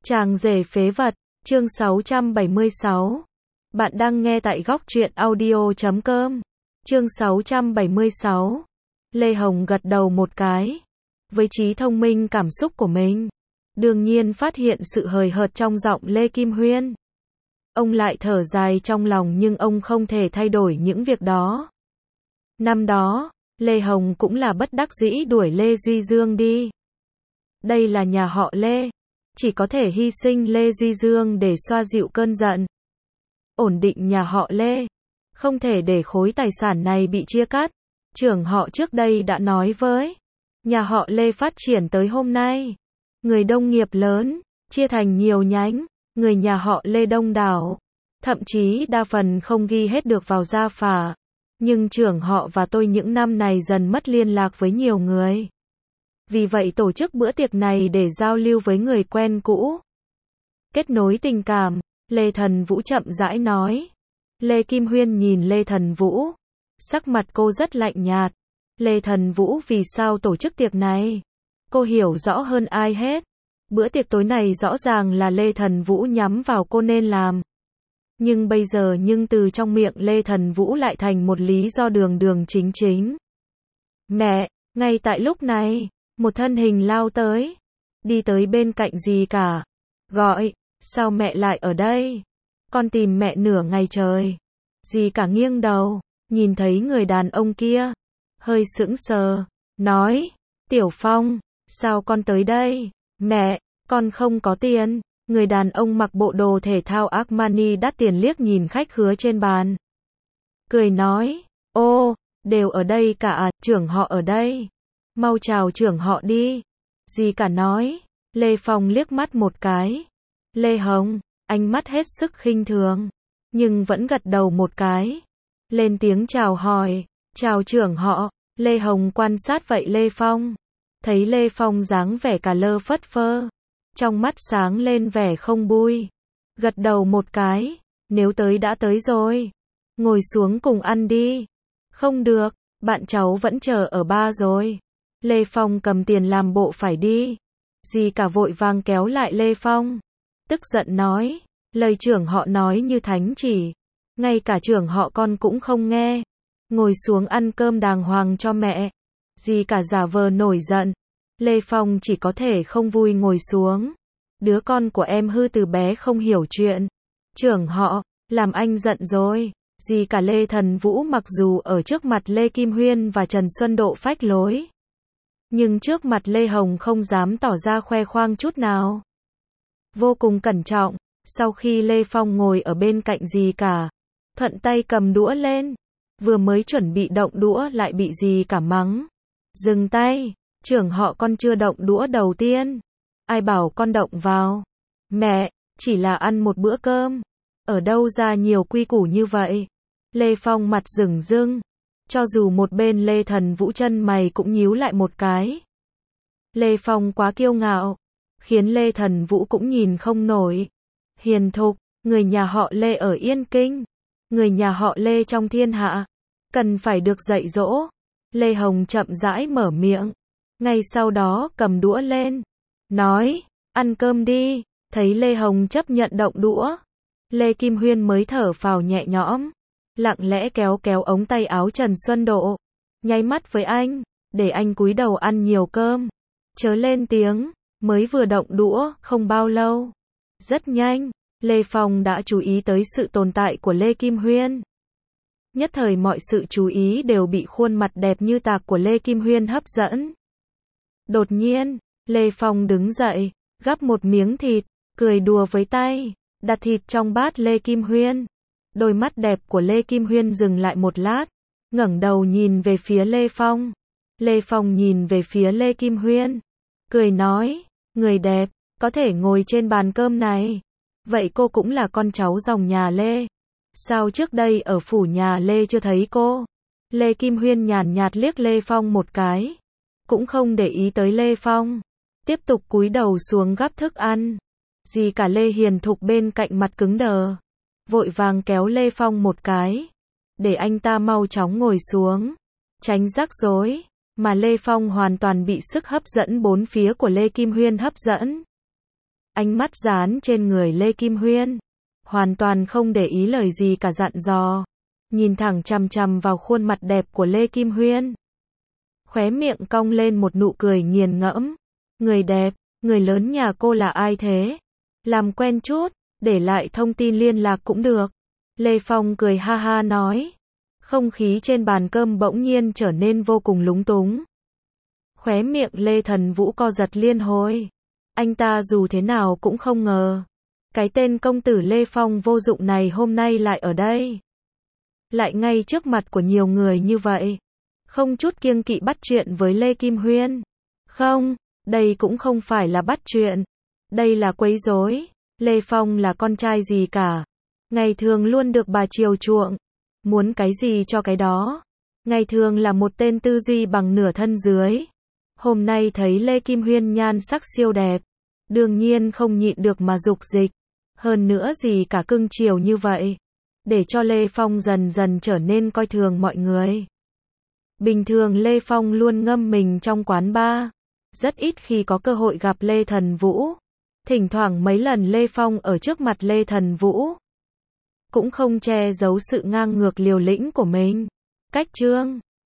Chàng rể phế vật, chương 676. Bạn đang nghe tại góc truyện audio.com. Chương 676. Lê Hồng gật đầu một cái. Với trí thông minh cảm xúc của mình, đương nhiên phát hiện sự hời hợt trong giọng Lê Kim Huyên. Ông lại thở dài trong lòng nhưng ông không thể thay đổi những việc đó. Năm đó, Lê Hồng cũng là bất đắc dĩ đuổi Lê Duy Dương đi. Đây là nhà họ Lê, chỉ có thể hy sinh Lê Duy Dương để xoa dịu cơn giận. Ổn định nhà họ Lê, không thể để khối tài sản này bị chia cắt. Trưởng họ trước đây đã nói với nhà họ Lê phát triển tới hôm nay, người đông nghiệp lớn, chia thành nhiều nhánh, người nhà họ Lê đông đảo, thậm chí đa phần không ghi hết được vào gia phả. Nhưng trưởng họ và tôi những năm này dần mất liên lạc với nhiều người. Vì vậy tổ chức bữa tiệc này để giao lưu với người quen cũ. Kết nối tình cảm, Lê Thần Vũ chậm rãi nói. Lê Kim Huyên nhìn Lê Thần Vũ. Sắc mặt cô rất lạnh nhạt. Lê Thần Vũ vì sao tổ chức tiệc này? Cô hiểu rõ hơn ai hết. Bữa tiệc tối này rõ ràng là Lê Thần Vũ nhắm vào cô nên làm. Nhưng bây giờ từ trong miệng Lê Thần Vũ lại thành một lý do đường đường chính chính. Mẹ, ngay tại lúc này, một thân hình lao tới, đi tới bên cạnh dì cả, gọi, sao mẹ lại ở đây? Con tìm mẹ nửa ngày trời. Dì cả nghiêng đầu, nhìn thấy người đàn ông kia, hơi sững sờ, nói, Tiểu Phong, sao con tới đây? Mẹ, con không có tiền. Người đàn ông mặc bộ đồ thể thao Armani đắt tiền liếc nhìn khách khứa trên bàn. Cười nói, ô, đều ở đây cả à, trưởng họ ở đây. Mau chào trưởng họ đi. Dì cả nói. Lê Phong liếc mắt một cái. Lê Hồng, ánh mắt hết sức khinh thường, nhưng vẫn gật đầu một cái. Lên tiếng chào hỏi, chào trưởng họ. Lê Hồng quan sát vậy Lê Phong. Thấy Lê Phong dáng vẻ cả lơ phất phơ. Trong mắt sáng lên vẻ không vui. Gật đầu một cái. Nếu tới đã tới rồi. Ngồi xuống cùng ăn đi. Không được, bạn cháu vẫn chờ ở ba rồi. Lê Phong cầm tiền làm bộ phải đi. Dì cả vội vàng kéo lại Lê Phong. Tức giận nói. Lời trưởng họ nói như thánh chỉ. Ngay cả trưởng họ con cũng không nghe. Ngồi xuống ăn cơm đàng hoàng cho mẹ. Dì cả giả vờ nổi giận. Lê Phong chỉ có thể không vui ngồi xuống. Đứa con của em hư từ bé không hiểu chuyện. Trưởng họ, làm anh giận rồi. Dì cả Lê Thần Vũ mặc dù ở trước mặt Lê Kim Huyên và Trần Xuân Độ phách lối, nhưng trước mặt Lê Hồng không dám tỏ ra khoe khoang chút nào. Vô cùng cẩn trọng, sau khi Lê Phong ngồi ở bên cạnh dì cả, thuận tay cầm đũa lên. Vừa mới chuẩn bị động đũa lại bị dì cả mắng. Dừng tay. Trưởng họ con chưa động đũa đầu tiên. Ai bảo con động vào? Mẹ, chỉ là ăn một bữa cơm. Ở đâu ra nhiều quy củ như vậy? Lê Phong mặt rừng rưng. Cho dù một bên Lê Thần Vũ chân mày cũng nhíu lại một cái. Lê Phong quá kiêu ngạo, khiến Lê Thần Vũ cũng nhìn không nổi. Hiền thục, người nhà họ Lê ở Yên Kinh, người nhà họ Lê trong thiên hạ, cần phải được dạy dỗ. Lê Hồng chậm rãi mở miệng. Ngay sau đó cầm đũa lên, nói, ăn cơm đi. Thấy Lê Hồng chấp nhận động đũa, Lê Kim Huyên mới thở phào nhẹ nhõm, lặng lẽ kéo kéo ống tay áo Trần Xuân Độ, nháy mắt với anh, để anh cúi đầu ăn nhiều cơm, chớ lên tiếng. Mới vừa động đũa, không bao lâu, rất nhanh, Lê Phong đã chú ý tới sự tồn tại của Lê Kim Huyên. Nhất thời mọi sự chú ý đều bị khuôn mặt đẹp như tạc của Lê Kim Huyên hấp dẫn. Đột nhiên, Lê Phong đứng dậy, gắp một miếng thịt, cười đùa với tay, đặt thịt trong bát Lê Kim Huyên. Đôi mắt đẹp của Lê Kim Huyên dừng lại một lát, ngẩng đầu nhìn về phía Lê Phong. Lê Phong nhìn về phía Lê Kim Huyên, cười nói, người đẹp, có thể ngồi trên bàn cơm này. Vậy cô cũng là con cháu dòng nhà Lê. Sao trước đây ở phủ nhà Lê chưa thấy cô? Lê Kim Huyên nhàn nhạt liếc Lê Phong một cái, cũng không để ý tới Lê Phong, tiếp tục cúi đầu xuống gắp thức ăn. Dì cả Lê hiền thục bên cạnh mặt cứng đờ, vội vàng kéo Lê Phong một cái, để anh ta mau chóng ngồi xuống, tránh rắc rối. Mà Lê Phong hoàn toàn bị sức hấp dẫn bốn phía của Lê Kim Huyên hấp dẫn. ánh mắt dán trên người Lê Kim Huyên, hoàn toàn không để ý lời gì cả, dặn dò, nhìn thẳng chằm chằm vào khuôn mặt đẹp của Lê Kim Huyên. Khóe miệng cong lên một nụ cười nghiền ngẫm. Người đẹp, người lớn nhà cô là ai thế? Làm quen chút, để lại thông tin liên lạc cũng được. Lê Phong cười ha ha nói. Không khí trên bàn cơm bỗng nhiên trở nên vô cùng lúng túng. Khóe miệng Lê Thần Vũ co giật liên hồi. Anh ta dù thế nào cũng không ngờ. Cái tên công tử Lê Phong vô dụng này hôm nay lại ở đây. Lại ngay trước mặt của nhiều người như vậy. Không chút kiêng kỵ bắt chuyện với Lê Kim Huyên. Không, đây cũng không phải là bắt chuyện. Đây là quấy rối. Lê Phong là con trai gì cả. Ngày thường luôn được bà chiều chuộng. Muốn cái gì cho cái đó. Ngày thường là một tên tư duy bằng nửa thân dưới. Hôm nay thấy Lê Kim Huyên nhan sắc siêu đẹp. Đương nhiên không nhịn được mà dục dịch. Hơn nữa gì cả cưng chiều như vậy. Để cho Lê Phong dần dần trở nên coi thường mọi người. Bình thường Lê Phong luôn ngâm mình trong quán bar. Rất ít khi có cơ hội gặp Lê Thần Vũ. Thỉnh thoảng mấy lần Lê Phong ở trước mặt Lê Thần Vũ. Cũng không che giấu sự ngang ngược liều lĩnh của mình. Cách trương.